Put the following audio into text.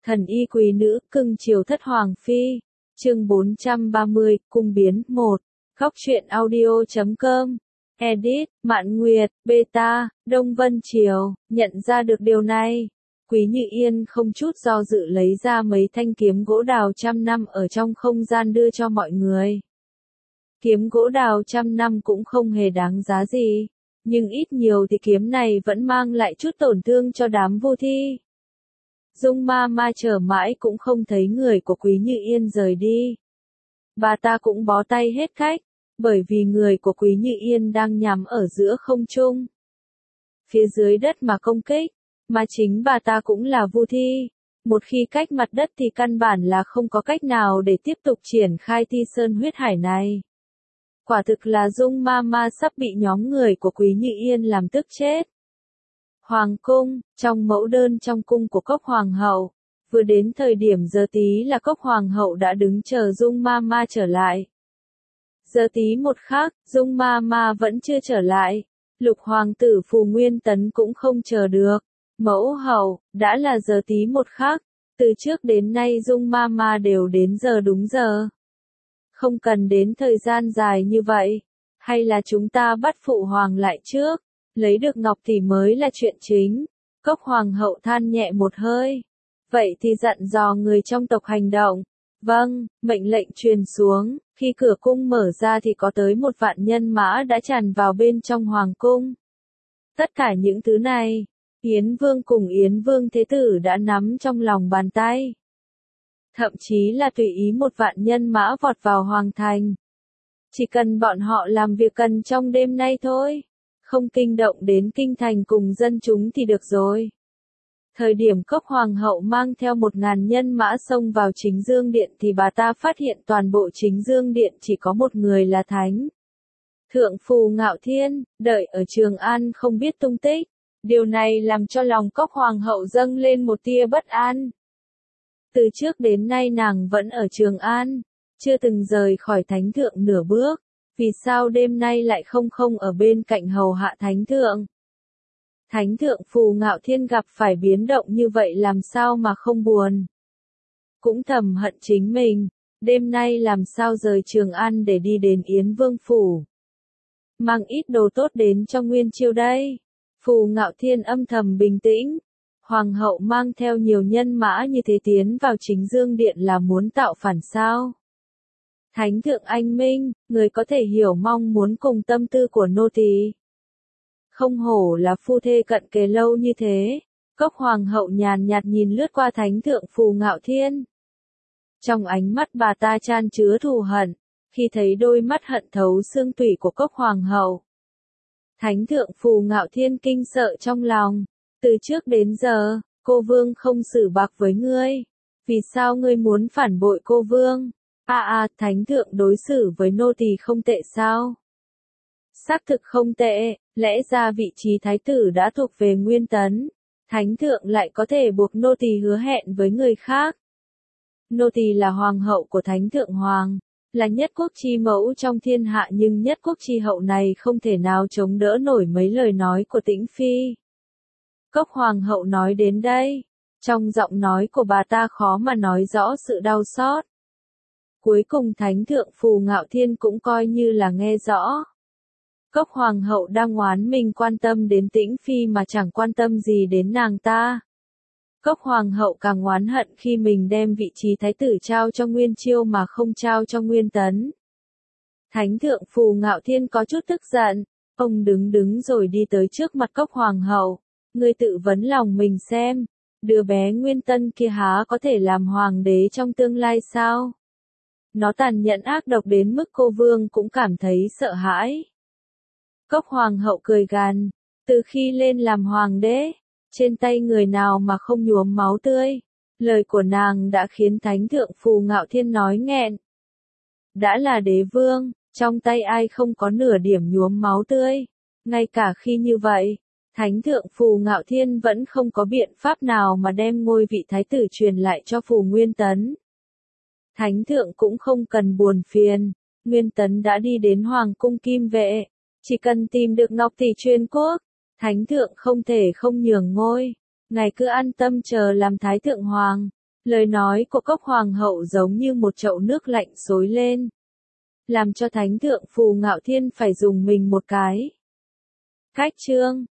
Thần y quý nữ, cưng chiều thất hoàng phi. Chương 430, cung biến 1. Góc truyện audio.com. Edit, Mạn Nguyệt, Beta, Đông Vân Triều. Nhận ra được điều này, Quý Như Yên không chút do dự lấy ra mấy thanh kiếm gỗ đào 100 năm ở trong không gian đưa cho mọi người. Kiếm gỗ đào 100 năm cũng không hề đáng giá gì, nhưng ít nhiều thì kiếm này vẫn mang lại chút tổn thương cho đám vô thi. Dung ma ma chờ mãi cũng không thấy người của Quý Như Yên rời đi. Bà ta cũng bó tay hết cách, bởi vì người của Quý Như Yên đang nhắm ở giữa không trung, phía dưới đất mà công kích, mà chính bà ta cũng là vô thi. Một khi cách mặt đất thì căn bản là không có cách nào để tiếp tục triển khai Thi Sơn huyết hải này. Quả thực là Dung ma ma sắp bị nhóm người của Quý Như Yên làm tức chết. Hoàng cung, trong mẫu đơn trong cung của Cốc Hoàng hậu, vừa đến thời điểm giờ tí là Cốc Hoàng hậu đã đứng chờ Dung ma ma trở lại. Giờ tí một khắc, Dung ma ma vẫn chưa trở lại. Lục hoàng tử Phù Nguyên Tấn cũng không chờ được. Mẫu hậu, đã là giờ tí một khắc, từ trước đến nay Dung ma ma đều đến giờ đúng giờ. Không cần đến thời gian dài như vậy, hay là chúng ta bắt phụ hoàng lại trước, lấy được ngọc thì mới là chuyện chính. Cốc hoàng hậu than nhẹ một hơi. Vậy thì dặn dò người trong tộc hành động. Vâng, mệnh lệnh truyền xuống, khi cửa cung mở ra thì có tới 1 vạn nhân mã đã tràn vào bên trong hoàng cung. Tất cả những thứ này, Yến Vương cùng Yến Vương Thế Tử đã nắm trong lòng bàn tay. Thậm chí là tùy ý 1 vạn nhân mã vọt vào hoàng thành. Chỉ cần bọn họ làm việc cần trong đêm nay thôi, không kinh động đến kinh thành cùng dân chúng thì được rồi. Thời điểm Cốc Hoàng hậu mang theo 1000 nhân mã xông vào Chính Dương Điện thì bà ta phát hiện toàn bộ Chính Dương Điện chỉ có một người là Thánh Thượng Phù Ngạo Thiên, đợi ở Trường An không biết tung tích. Điều này làm cho lòng Cốc Hoàng hậu dâng lên một tia bất an. Từ trước đến nay nàng vẫn ở Trường An, chưa từng rời khỏi Thánh Thượng nửa bước. Vì sao đêm nay lại không ở bên cạnh hầu hạ Thánh Thượng? Thánh Thượng Phù Ngạo Thiên gặp phải biến động như vậy làm sao mà không buồn? Cũng thầm hận chính mình, đêm nay làm sao rời Trường An để đi đến Yến Vương Phủ. Mang ít đồ tốt đến cho Nguyên Chiêu đây. Phù Ngạo Thiên âm thầm bình tĩnh. Hoàng hậu mang theo nhiều nhân mã như thế tiến vào Chính Dương Điện là muốn tạo phản sao? Thánh Thượng anh minh, người có thể hiểu mong muốn cùng tâm tư của nô tỳ. Không hổ là phu thê cận kề lâu như thế. Cốc Hoàng hậu nhàn nhạt nhìn lướt qua Thánh Thượng Phù Ngạo Thiên. Trong ánh mắt bà ta chan chứa thù hận, khi thấy đôi mắt hận thấu xương tủy của Cốc Hoàng hậu. Thánh Thượng Phù Ngạo Thiên kinh sợ trong lòng. Từ trước đến giờ, cô Vương không xử bạc với ngươi. Vì sao ngươi muốn phản bội cô Vương? Thánh Thượng đối xử với nô tỳ không tệ sao? Xác thực không tệ, lẽ ra vị trí thái tử đã thuộc về Nguyên Tấn. Thánh Thượng lại có thể buộc nô tỳ hứa hẹn với người khác. Nô tỳ là hoàng hậu của Thánh Thượng Hoàng, là nhất quốc chi mẫu trong thiên hạ, nhưng nhất quốc chi hậu này không thể nào chống đỡ nổi mấy lời nói của Tĩnh Phi. Cốc Hoàng hậu nói đến đây, trong giọng nói của bà ta khó mà nói rõ sự đau xót. Cuối cùng Thánh Thượng Phù Ngạo Thiên cũng coi như là nghe rõ. Cốc Hoàng hậu đang oán mình quan tâm đến Tĩnh Phi mà chẳng quan tâm gì đến nàng ta. Cốc Hoàng hậu càng oán hận khi mình đem vị trí thái tử trao cho Nguyên Chiêu mà không trao cho Nguyên Tấn. Thánh Thượng Phù Ngạo Thiên có chút tức giận, ông đứng rồi đi tới trước mặt Cốc Hoàng hậu. Ngươi tự vấn lòng mình xem, đứa bé Nguyên Tân kia há có thể làm hoàng đế trong tương lai sao? Nó tàn nhẫn ác độc đến mức cô Vương cũng cảm thấy sợ hãi. Cốc Hoàng hậu cười gằn, từ khi lên làm hoàng đế, trên tay người nào mà không nhuốm máu tươi. Lời của nàng đã khiến Thánh Thượng Phù Ngạo Thiên nói nghẹn. Đã là đế vương, trong tay ai không có nửa điểm nhuốm máu tươi. Ngay cả khi như vậy, Thánh Thượng Phù Ngạo Thiên vẫn không có biện pháp nào mà đem ngôi vị thái tử truyền lại cho Phù Nguyên Tấn. Thánh Thượng cũng không cần buồn phiền, Nguyên Tấn đã đi đến Hoàng cung Kim Vệ, chỉ cần tìm được Ngọc Tỷ truyền quốc, Thánh Thượng không thể không nhường ngôi, ngài cứ an tâm chờ làm Thái Thượng Hoàng. Lời nói của Cốc Hoàng hậu giống như một chậu nước lạnh xối lên, làm cho Thánh thượng Phù Ngạo Thiên phải dùng mình một cái. Khách trương,